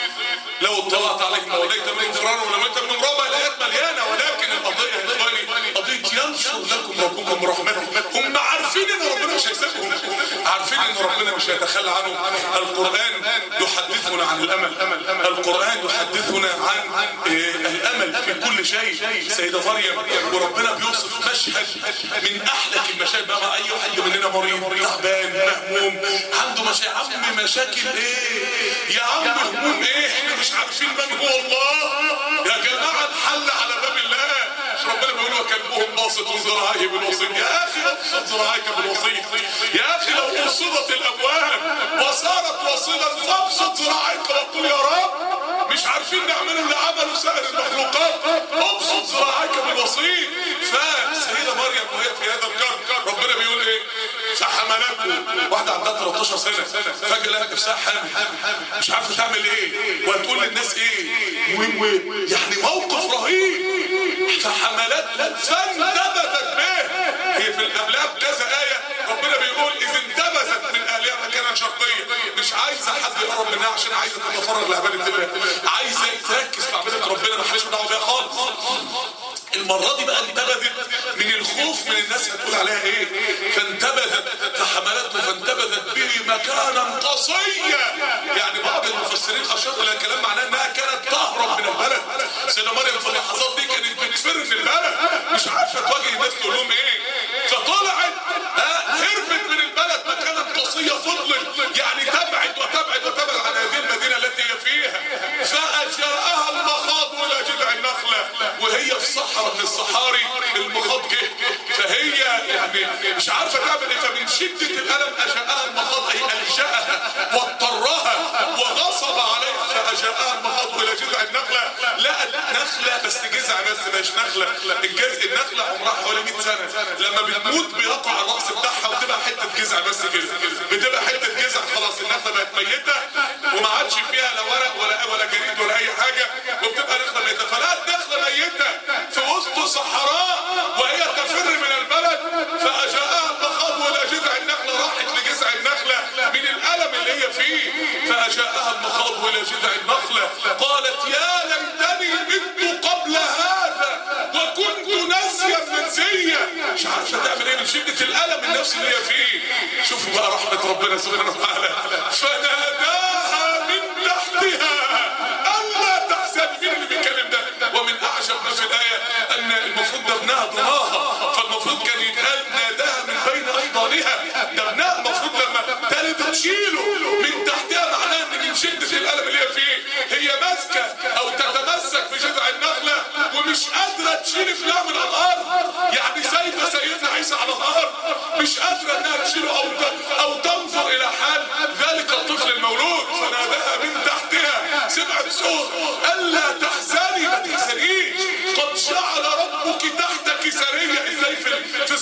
لو اطلعت عليهم وليت منهم فرارا ولميت منهم رعبا. الايات مليانه، ولكن القضيه يا اخواني قضيه ينشر لكم ربكم رحمته. هم عارفين ان ربنا مش هيسيبهم، عارفين ان ربنا مش هيتخلى عنهم. القران يحدثنا عن الامل، القران يحدثنا عن الامل في كل شيء. سيده مريم وربنا بيوصف مشهد من احلك المشاهد. بقى اي حد مننا مريض تعبان مهموم عنده مشاكل. عم مشاكل ايه يا عم؟ هموم ايه؟ احنا مش عارفين من هو الله يا جماعه. الحل على باب الله. مش ربنا بيقول وكلبهم باسط ذراعيه بالوصيد؟ يا اخي ابسط ذراعيك بالوصيد. يا اخي لو وصلت الابواب وصارت وصيدا فابسط ذراعيك وقل يا رب. مش عارفين نعمل اللي عمله سائر المخلوقات. ابسط ذراعيك بالوصيد. فسيدة مريم وهي في هذا الكرب ربنا بيقول ايه؟ فحملته. واحدة عندها 13 سنة فجأة لقت نفسها حامل مش عارفة تعمل ايه وهتقول للناس ايه. يعني موقف رهيب. فحملته فانتبذت به. هي في القبلها بكذا آية ربنا بيقول إذ انتبذت من أهلها مكانا شرقيا. مش عايزة حد يقرب منها عشان عايزة تتفرغ لعبادة الله، عايزة تركز في عبادة ربنا، ما حدش دعوة بيها خالص. المرة دي بقى انتبذت من الخوف من الناس هتقول عليها ايه. فانتبذت فحملته فانتبذت به مكانا قصيا. يعني بعض المفسرين اشاروا الى كلام معناه انها كانت تهرب من البلد. سيدة مريم في اللحظات دي كانت بتفر من البلد، مش عارفه تواجه الناس تقول لهم ايه. فطلعت هربت من البلد مكانا قصيا. فضلت يعني تبعد وتبعد وتبعد عن هذه المدينه التي هي فيها. فاجاءها المخاض الى جذع النخله وهي في صحراء من الصحاري. المخاض جه فهي يعني مش عارفه تعمل ايه. فمن شده الالم اجاءها المخاض اي الجاها واضطرها وغصب عليها. فاجاءها المخاض الى جذع النخله. لقت نخله بس جذع بس مش نخله. النخله عمرها حوالي 100 سنه. لما بتموت بيقع الراس بتاعها وتبقى حته جذع بس كده. بتبقى حته جذع خلاص. النخله بقت ميته وما عادش فيها لا ورق ولا جريد ولا اي حاجه وبتبقى نخله ميته. فلقت نخله ميته في وسط صحراء وهي تفر من البلد. فاجاءها المخاض الى جذع النخله. راحت لجذع النخله من الالم اللي هي فيه. فاجاءها المخاض الى جذع النخله قالت يا ليتني مت قبل هذا وكنت ناسيا منسيا. مش عارفه تعمل ايه من شده الالم النفسي اللي هي فيه. شوفوا بقى رحمه ربنا سبحانه وتعالى. فناداها من تحتها الا تحزني. مين اللي بيتكلم ده؟ ومن اعجب ما في الايه ان المفروض ده ابنها ضناها، فالمفروض كان يتقال ناداها من بين احضانها. ده ابنها المفروض لما تلد تشيله من تحتها. معناه ان من شده الالم اللي هي فيه هي ماسكه او تتمسك بجذع النخله ومش قادره تشيل ابنها من الارض. يعني سايبه سيدنا عيسى على الارض مش قادره انها تشيله او تنظر الى حال ذلك الطفل المولود. فناداها من تحتها. سمعت صوت الا تحزني ما تحزنيش قد جعل ربك تحتك سريا.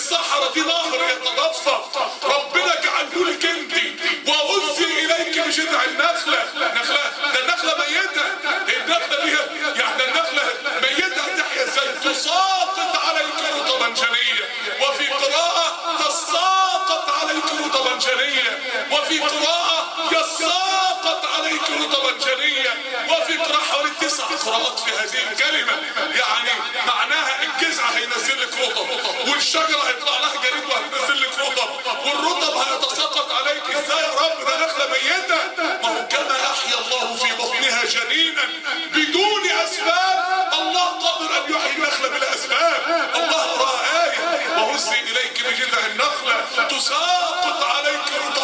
الصحراء دي نهر يتدفق، ربنا جعله لك انت. وأهزي اليك بجذع النخلة. ده النخلة ميتة، النخلة دي يعني النخلة ميتة هتحيا ازاي؟ تساقط عليك رطبا جنيا، وفي قراءة تساقط عليك رطبا جنيا، وفي قراءة يساقط عليك رطبا جنيا، وفي قراءة حوالي 9 قراءات في هذه الكلمة. يعني معناها الجذع هينزل لك رطب، والشجرة هيطلع لها جريد وهتنزل لك رطب، والرطب هيتساقط عليك. ازاي يا رب؟ ده نخلة ميتة. ما هو كما أحيا الله في بطنها جنينا بدون أسباب، الله قادر أن يحيي النخلة بلا أسباب. الله رأى آية: وهزي إليك بجذع النخلة تساقط عليك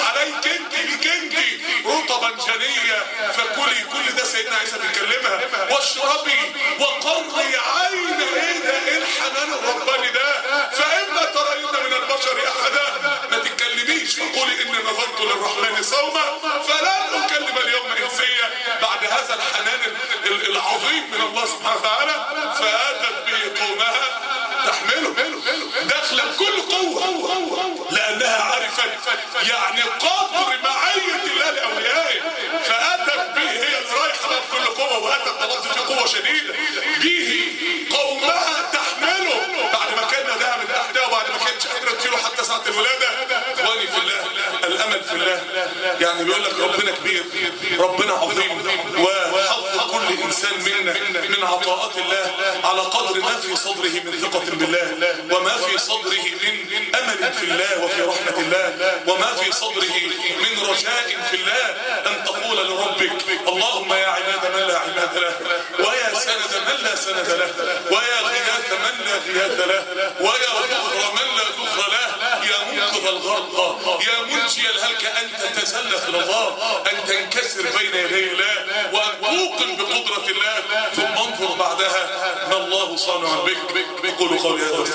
انت رطبا جنيا فكلي. كل ده سيدنا عيسى بيكلمها. واشربي وقري عين. ايه الحنان الرباني ده؟ فإما ترين من البشر أحدا، ما تتكلميش، فقولي إني نذرت للرحمن صوما فلن أكلم اليوم إنسيا. بعد هذا الحنان العظيم من الله سبحانه وتعالى، فآتت به قومها تحمله، داخله بكل قوه، لانها عرفت يعني قدر معيه الله لاوليائه. فاتت به، هي اللي رايحه بكل قوه، واتت بلفظ في قوه شديده. به قومها تحمله، بعد ما كان نداها من تحتها وبعد ما كانتش قادره تشيله حتى ساعه الولاده. اخواني في الله، الامل في الله. يعني بيقول لك ربنا كبير، ربنا عظيم، وحظ كل انسان منا من عطاءات الله على قدر ما في صدره من ثقه بالله، وما في صدره من امل في الله وفي رحمه الله، وما في صدره من رجاء في الله. ان تقول لربك: اللهم يا عباد من لا عباد له، ويا سند من لا سند له، ويا غياث من لا غياث له، ويا ظهر من لا ظهر له، يا منقذ الغرق، يا منجي الهلك، ان تتزلف الى الله، ان تنكسر بين يدي الله، وان توقن بقدره الله، ثم انظر بعدها ما الله صانع بك. قولوا قولي هذا.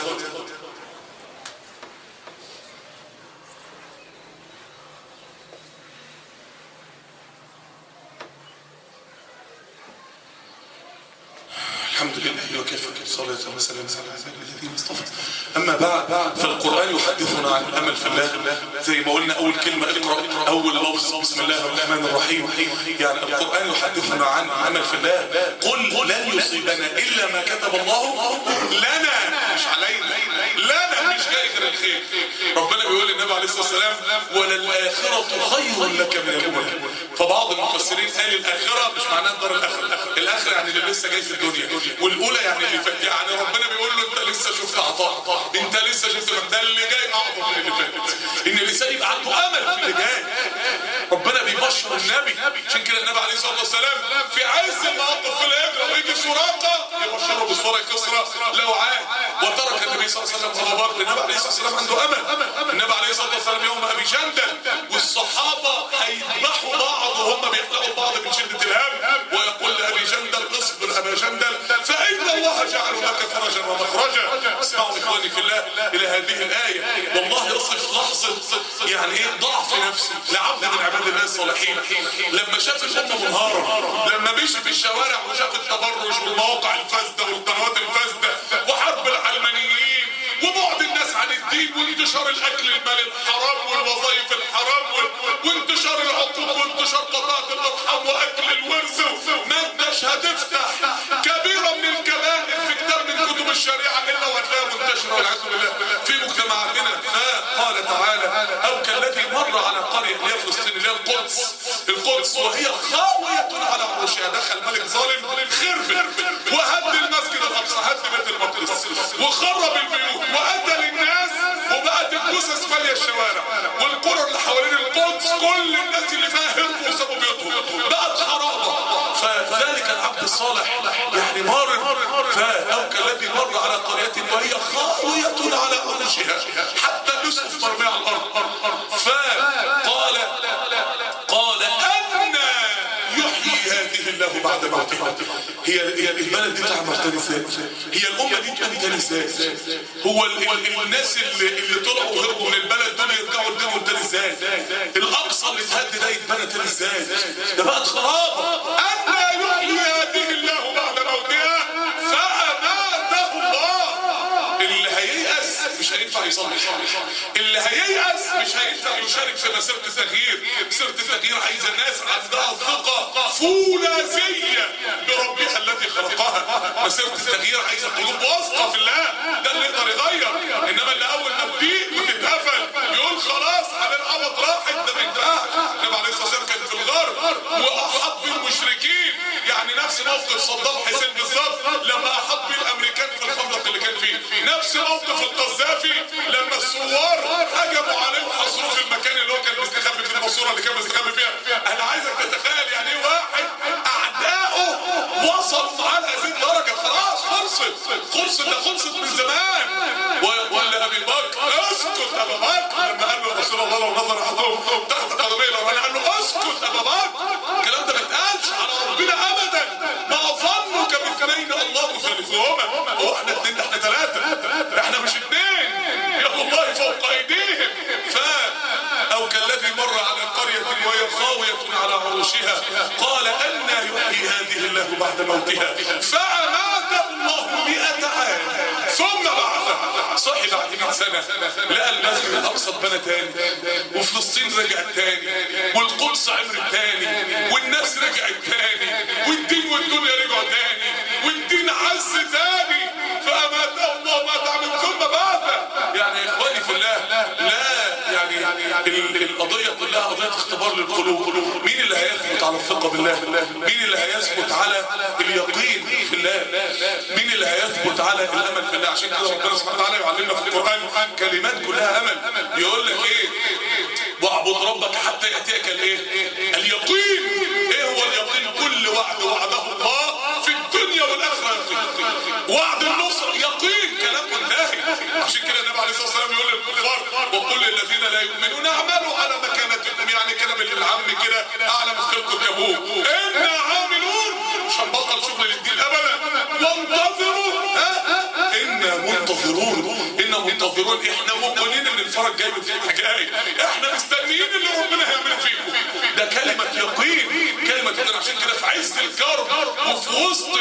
الحمد لله وكفى، صلاة وسلام على عباده الذين اصطفى. اما بعد، فالقرآن يحدثنا عن الامل في الله. زي ما قلنا اول كلمة اقرأ، اول لفظ بسم الله الرحمن الرحيم. يعني القرآن يحدثنا عن الامل في الله. قل لن يصيبنا الا ما كتب الله لنا، مش علينا، لنا، مش جاي غير الخير. ربنا بيقول للنبي عليه الصلاة والسلام: وللآخرة خير لك من الأولى. فبعض المفسرين قال الآخرة مش معناها الدار الآخرة، الآخرة يعني اللي لسه جاي في الدنيا، والأولى يعني اللي فات. يعني ربنا بيقول له: أنت لسه شفت عطاء، أنت لسه شفت ده اللي جاي أعظم من اللي فات. إن الإنسان يبقى عنده أمل في اللي جاي. ربنا بيبشر النبي. عشان كده النبي عليه الصلاة والسلام في عز المواقف في الهجرة ويجي سراقة يبشره بصورة كسرى لو عاد. وترك النبي صلى الله عليه وسلم غضبات. النبي عليه الصلاة والسلام عنده أمل. النبي عليه الصلاة والسلام يوم أبي جندل والصحابة هيذبحوا بعض وهم بيحلقوا بعض من شدة الهم، ويقول لأبي جندل: اصبر أبا جندل فإن الله جعل لك فرجا ومخرجا. اسمعوا إخواني في الله إلى هذه الآية. والله يصف لحظة يعني إيه ضعف نفسي لعبد من عباد الله الصالحين لما شاف الأمة منهارة، لما مشي في الشوارع وشاف التبرج والمواقع الفاسدة والقنوات الفاسدة وحرب العلمانيين وبعد الناس عن الدين وانتشار الاكل المال الحرام والوظائف الحرام وانتشار العقوق وانتشار قطاعة الارحام واكل الورث. ما انتش هتفتح كبيرة من الكبائر في كتاب من كتب الشريعة الا وهتلاقيها منتشرة والعياذ بالله في مجتمعاتنا. فقال تعالى: او كالذي مر على قرية اللي هي فلسطين اللي هي القدس وهي خاوية على عروشها. دخل ملك ظالم خرب وهد المسجد الاقصى، هد بيت المقدس وخرب البيوت وقتل الناس، وبقت الجثث ماليه الشوارع والقرى اللي حوالين القدس كل الناس اللي فيها هربوا وسابوا بيوتهم، بقت خرابه. فذلك العبد الصالح يعني مار. او كالذي مر على قريه وهي خاويه على عروشها حتى اليوسف مرمي على الارض. قال أن يحيي هذه الله بعد موتها. هي البلد دي تعمر تاني ازاي؟ هي الامه دي تقوم تاني ازاي؟ هو الناس اللي طلعوا وهربوا من البلد دول يرجعوا لدينهم تاني ازاي؟ الاقصى اللي اتهد ده يتبنى تاني ازاي؟ ده بقت خرابه. أن يحيي هذه الله بعد موتها فأماته الله. اللي هييأس مش هينفع يصلي، اللي هييأس مش هينفع يشارك في مسيرة التغيير. مسيرة التغيير عايزة ناس عندها ثقة فولاذية بربها الذي خلقها. مسيرة التغيير عايزة قلوب واثقة في الله، ده اللي يقدر يغير. انما اللي اول ما تضيق وتتقفل يقول خلاص على العوض راحت، ده ما ينفعش. النبي عليه الصلاة والسلام كان في الغرب واحاط بالمشركين، يعني نفس موقف صدام حسين بالظبط لما احاط بالامريكان في الخندق اللي كان فيه، نفس موقف القذافي لما الثوار هجموا عليه وحصروه في المكان اللي هو كان مستخبي في الماسوره اللي كان مستخبي فيها. انا عايزك تتخيل يعني ايه واحد اعدائه وصلوا معاه لهذه الدرجه، خلاص خلصت ده خلصت من زمان. ويقول لابي بكر اسكت ابا بكر، لما قال له يا رسول الله لو نظر احدهم تحت قدمي لو انا، قال له اسكت ابا بكر، الكلام ده ما يتقالش على ربنا ابدا. ما ظنك باثنين الله ثالثهما، هو احنا اتنين ده احنا ثلاثه، احنا مش اتنين، يد الله فوق ايديهم. او كالذي مر على قريه وهي خاويه على عروشها قال أنى يحيي هذه الله بعد موتها فأماته الله 100 عام ثم بعثه. صحي بعد 100 سنة لقى المسجد الأقصى اتبنى تاني، وفلسطين رجعت تاني، والقدس عمرت تاني، والناس رجعت تاني، والدين والدنيا رجعوا تاني، والدين عز تاني. فأماته الله 100 عام ثم بعثه. يعني يا إخواني في الله، لا يعني القضية كلها قضية اختبار للقلوب. مين اللي هيثبت على الثقة بالله؟ مين اللي هيثبت على اليقين في الله؟ مين اللي هيثبت على الامل في الله؟ عشان كده ربنا سبحانه وتعالى يعلمنا في القرآن كلمات كلها امل. يقول لك ايه؟ واعبد ربك حتى يأتيك الايه؟ اليقين. ايه هو اليقين؟ كل وعد وعده الله في الدنيا والاخره يقين. وعد النصر يقين، كلام منتهي. عشان كده النبي عليه الصلاه والسلام يقول للكفار وكل الذين لا يؤمنون اعملوا على مكانتكم، يعني كده بالعام كده اعلى مثلكم كابوه، انا عاملون، مش هنبطل شغل للدين ابدا. وانتظروا انا منتظرون، احنا موقنين ان الفرج جاي وفتح جاي، احنا مستنيين اللي ربنا هيعمله فيكم. ده كلمه يقين، كلمه يقين. عشان كده في عز الكرب وفي وسط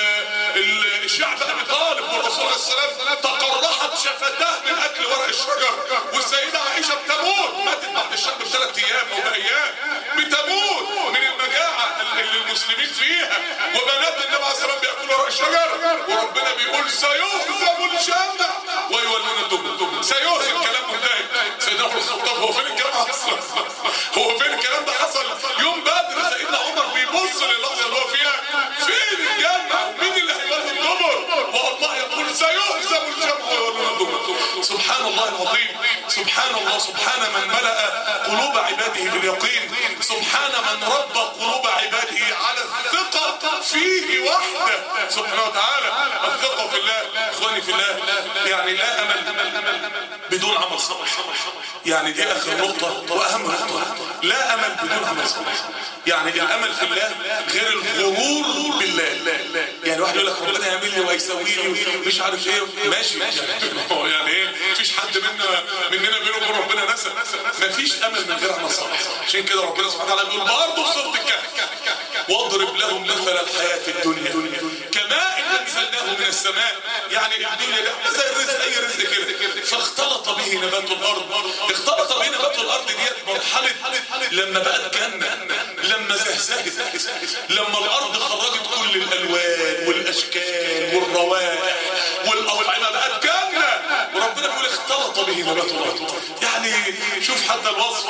الشعب ابي طالب والرسول عليه السلام تقرحت شفتاه من اكل ورق الشجر، والسيده عائشه بتموت، ماتت بعد الشهر ب3 ايام او بايام، بتموت من المجاعه اللي المسلمين فيها، وبنات النبي عليه السلام بياكلوا ورق الشجر، وربنا بيقول سيهزم الجمع ويولون الدبر. سيهزم، كلام منتهي. سيدنا عمر الخطاب هو فين الكلام حصل؟ هو فين الكلام ده حصل؟ يوم بدر سيدنا عمر بيبص للحظه اللي هو فيها، فين الجمع؟ مين اللي هيولي الدبر؟ والله يقول سيهزم الجمع ويولون الدبر. سبحان الله العظيم، سبحان الله، سبحان من ملأ قلوب عباده باليقين، سبحان من ربى قلوب عباده على الثقة فيه وحده سبحانه وتعالى. الثقة في الله اخواني في الله، يعني لا امل بدون عمل صالح. يعني دي اخر نقطة واهم نقطة، لا امل بدون عمل صالح. يعني الامل في الله غير الغرور بالله. يعني واحد يقول لك ربنا يعمل لي وهيسوي لي مش عارف ايه، ماشي يعني ايه، مفيش حد مننا بينه وبين ربنا نسب، مفيش امل من غير عمل صالح. عشان كده ربنا سبحانه وتعالى بيقول برضه في سورة الكهف واضرب لهم مثل الحياة الدنيا كماء انزلناه من السماء. يعني الدنيا ده زي الرزق، اي رزق كده، فاختلط به نبات الارض. اختلط به نبات الارض ديت مرحلة لما بقت جنة، لما زهزهت، لما الارض خرجت كل الالوان والاشكال والروائح والاطعمة بقت جنة، وربنا بيقول اختلط به نبات الارض. يعني شوف حتى الوصف،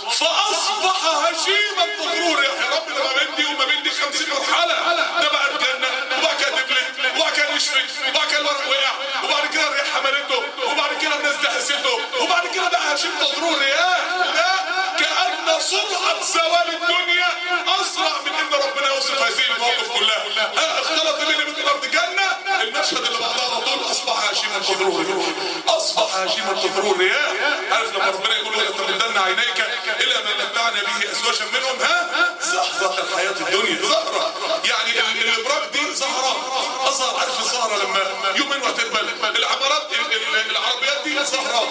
فاصبح هشيما تغرور. يا رب ده ما بين دي وما بين دي 50 مرحلة، ده بقى الجنة، وبعد كده دبلت، وبعد كده نشفت، وبعد كده الورق وقع، وبعد كده الريح حملته، وبعد كده الناس دهسته، وبعد كده بقى هشيم تغرور. يا ده كأن سرعة زوال الدنيا اسرع من ان ربنا يوصف هذه المواقف كلها. اختلط بين نبات الارض جنة، المشهد اللي بعدها على طول اصبح هشيما تغرور، اصبح هشيما تغرور. يا عارف لما ربنا يقول له تمدن عينيك الى ما متعنا به ازواجا منهم زهرة الحياة الدنيا، زهرة. يعني الابراج دي زهرة، ازهر. عارف الزهرة لما يومين وتقبل، العمارات العربيات دي زهرة،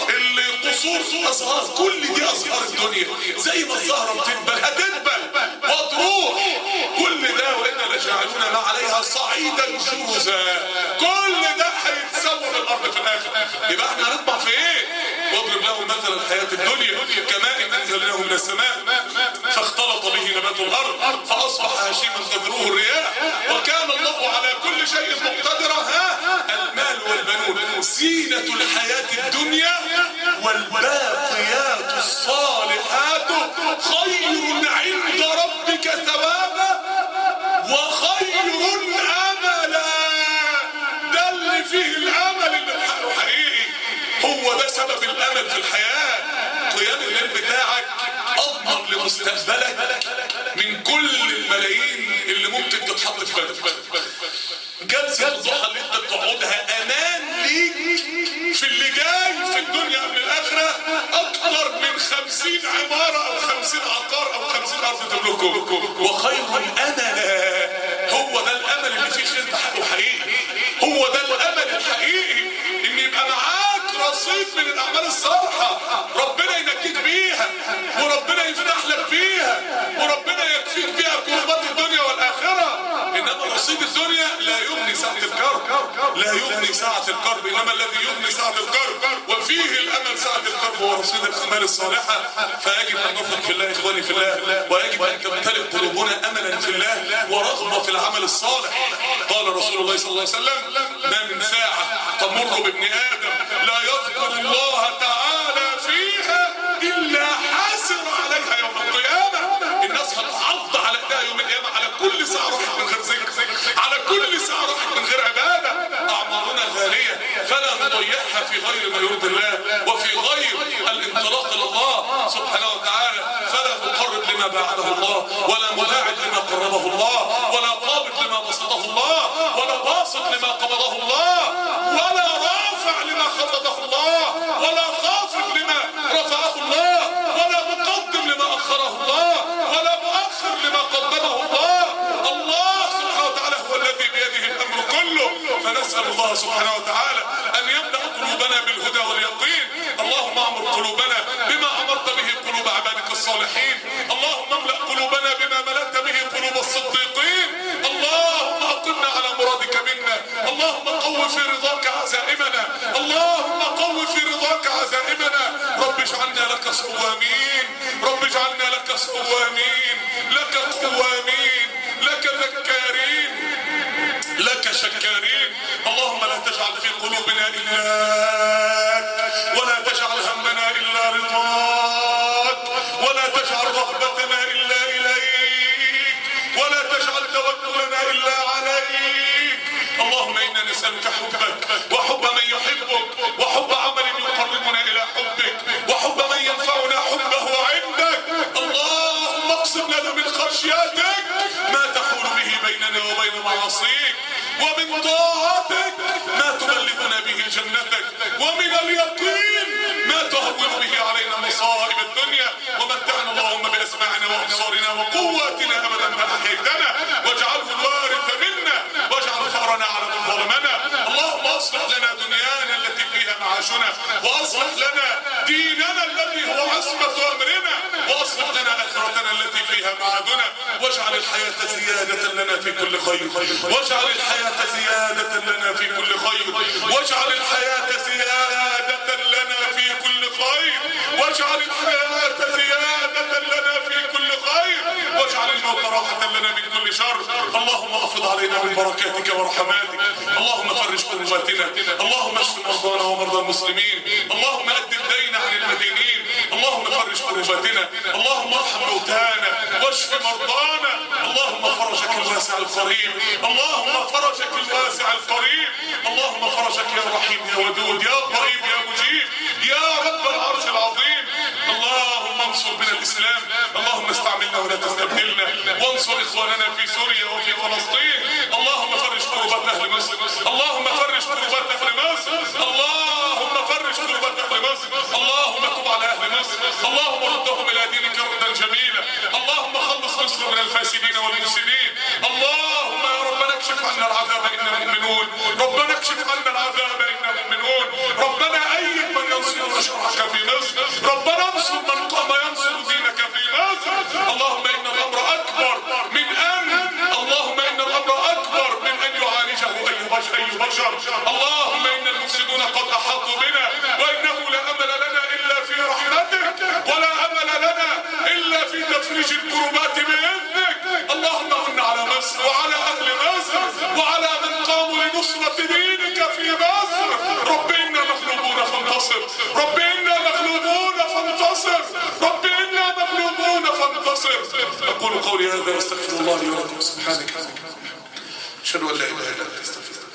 القصور ازهار، كل دي ازهار الدنيا. زي ما الزهرة بتقبل هتقبل وتروح، كل ده وانا لجاعلون ما عليها صعيدا جرزا، كل ده هيتسوى بالارض في الاخر. يبقى احنا هنطمع في ايه؟ واضرب لهم مثل الحياة الدنيا كماء أنزلناه من السماء فاختلط به نبات الأرض فأصبح هشيما تذروه الرياح وكان الله على كل شيء مقتدرا. المال والبنون زينة الحياة الدنيا والباقيات الصالحات خير عند ربك ثوابا وخير املا. ده اللي فيه الامل اللي حقيقي، هو ده سبب الامل في الحياه. قيام الليل بتاعك اضمن لمستقبلك من كل الملايين اللي ممكن تتحط في بالك. جلسه الضحى اللي انت بتقعدها امان ليك في اللي جاي في الدنيا قبل الاخره اكتر من 50 عماره او 50 عقار او 50 ارض تملكهم. وخير املا، هو ده الامل اللي فيه خير بحقه حقيقي. هو ده الامل الحقيقي، ان يبقى معاك رصيد من الاعمال الصالحه ربنا ينجيك بيها وربنا يفتح لك بيها وربنا يكفيك بيها كربات الدنيا والاخره. انما رصيد الدنيا لا يغني ساعة الكرب، لا يغني ساعة الكرب، انما الذي يغني ساعة الكرب وفيه الامل ساعة الكرب هو رصيد الاعمال الصالحة. فيجب ان نثق في الله اخواني في الله، ويجب ان تمتلئ قلوبنا املا في الله ورغبة في العمل الصالح. قال رسول الله صلى الله عليه وسلم: ما من ساعة تمر بابن ادم لا يذكر الله تعالى فيها الا حاسر عليها يوم القيامة. الناس هتعض على ايديها يوم القيامة على كل ساعة راحت من غير ذكر، على كل ساعة راحت من غير عبادة. أعمارنا غالية فلا نضيعها في غير ما يرضي الله وفي غير الانطلاق إلى الله سبحانه وتعالى. فلا مقرب لما باعده الله ولا مباعد لما قربه الله ولا قابض لما بسطه الله ولا باسط لما قبضه الله ولا رافع لما خفضه الله ولا خافض لما رفعه الله ولا مقدم لما أخره الله ولا مؤخر لما قدمه الله. الله سبحانه وتعالى هو الذي بيده الامر كله. فنسال الله سبحانه وتعالى ان يملا قلوبنا بالهدى واليقين. اللهم اعمر قلوبنا بما امرت به قلوب عبادك الصالحين. اللهم املا قلوبنا بما ملأت به قلوب الصديقين. اللهم اقمنا على مرادك منا. اللهم قو في رضاك عزائمنا. اللهم قو في رضاك عزائمنا. رب اجعلنا لك صوامين، رب اجعلنا لك صوامين، لك قوامين، لك ذكارين، لك شكارين. اللهم لا تجعل في قلوبنا إلاك ولا تجعل همنا إلا رضاك ولا تجعل رغبتنا إلا إليك ولا تجعل توكلنا إلا عليك. اللهم إنا نسألك حبك وحب من يحبك وحب عمل يقربنا إلى حبك وحب من ينفعنا حبه عندك. اللهم اقسم لنا من خشيتك ما تحول به بيننا وبين معاصيك ومن طاعتك ما تبلغنا به جنتك ومن اليقين ما تهون به علينا مصائب الدنيا. ومتعنا اللهم بأسماعنا وأبصارنا وقواتنا أبدا ما أحييتنا واجعله الوارث منا واجعل ثأرنا على من ظلمنا. اللهم اصلح لنا دنيانا التي فيها معاشنا واصلح لنا ديننا الذي هو عصمة أمرنا واصلح لنا آخرتنا التي فيها معادنا. واجعل الحياة زيادة لنا في كل خير، واجعل الحياة زيادة لنا في كل خير، واجعل الحياة زيادة لنا في كل خير، واجعل الحياة زيادة لنا في كل خير، واجعل الموت راحة لنا من كل شر. اللهم افض علينا من بركاتك ورحماتك. اللهم فرج كرباتنا. اللهم اشف مرضانا ومرضى المسلمين. اللهم أد الدين عن المدينين. اللهم فرج كرباتنا. اللهم ارحم موتانا واشف مرضانا. اللهم فرجك الواسع القريب. اللهم فرجك الواسع القريب. اللهم فرجك يا رحيم يا ودود يا قريب يا مجيب يا رب العرش العظيم. اللهم انصر بنا الاسلام. اللهم استعملنا ولا تستبدلنا وانصر اخواننا في سوريا وفي فلسطين. اللهم فرج كربات اهل مصر. اللهم فرج كربات اهل مصر. اللهم فرج كربات اهل مصر. اللهم تب على اهل مصر. اللهم ردهم الى دينك ردا جميلا. اللهم خلص مصر من الفاسدين والمفسدين. اللهم يا ربنا اكشف عنا العذاب انا مؤمنون. ربنا اكشف عنا العذاب انا مؤمنون. ربنا ايد من ينصر شرعك في مصر. ربنا انصر من قام ينصر دينك في مصر. اللهم ان الامر اكبر من ان يعالجه اي بشر. اللهم ان المفسدون قد احاطوا بنا وانه لا امل لنا تفرج الكربات بإذنك. اللهم من على مصر وعلى أهل مصر وعلى من قاموا لنصرة دينك في مصر. رب إنا مغلوبون فانتصر، رب إنا مغلوبون فانتصر، رب إنا مغلوبون فانتصر. أقول قولي هذا واستغفر الله لي ولكم. سبحانك أشهد أن لا إله إلا أنت.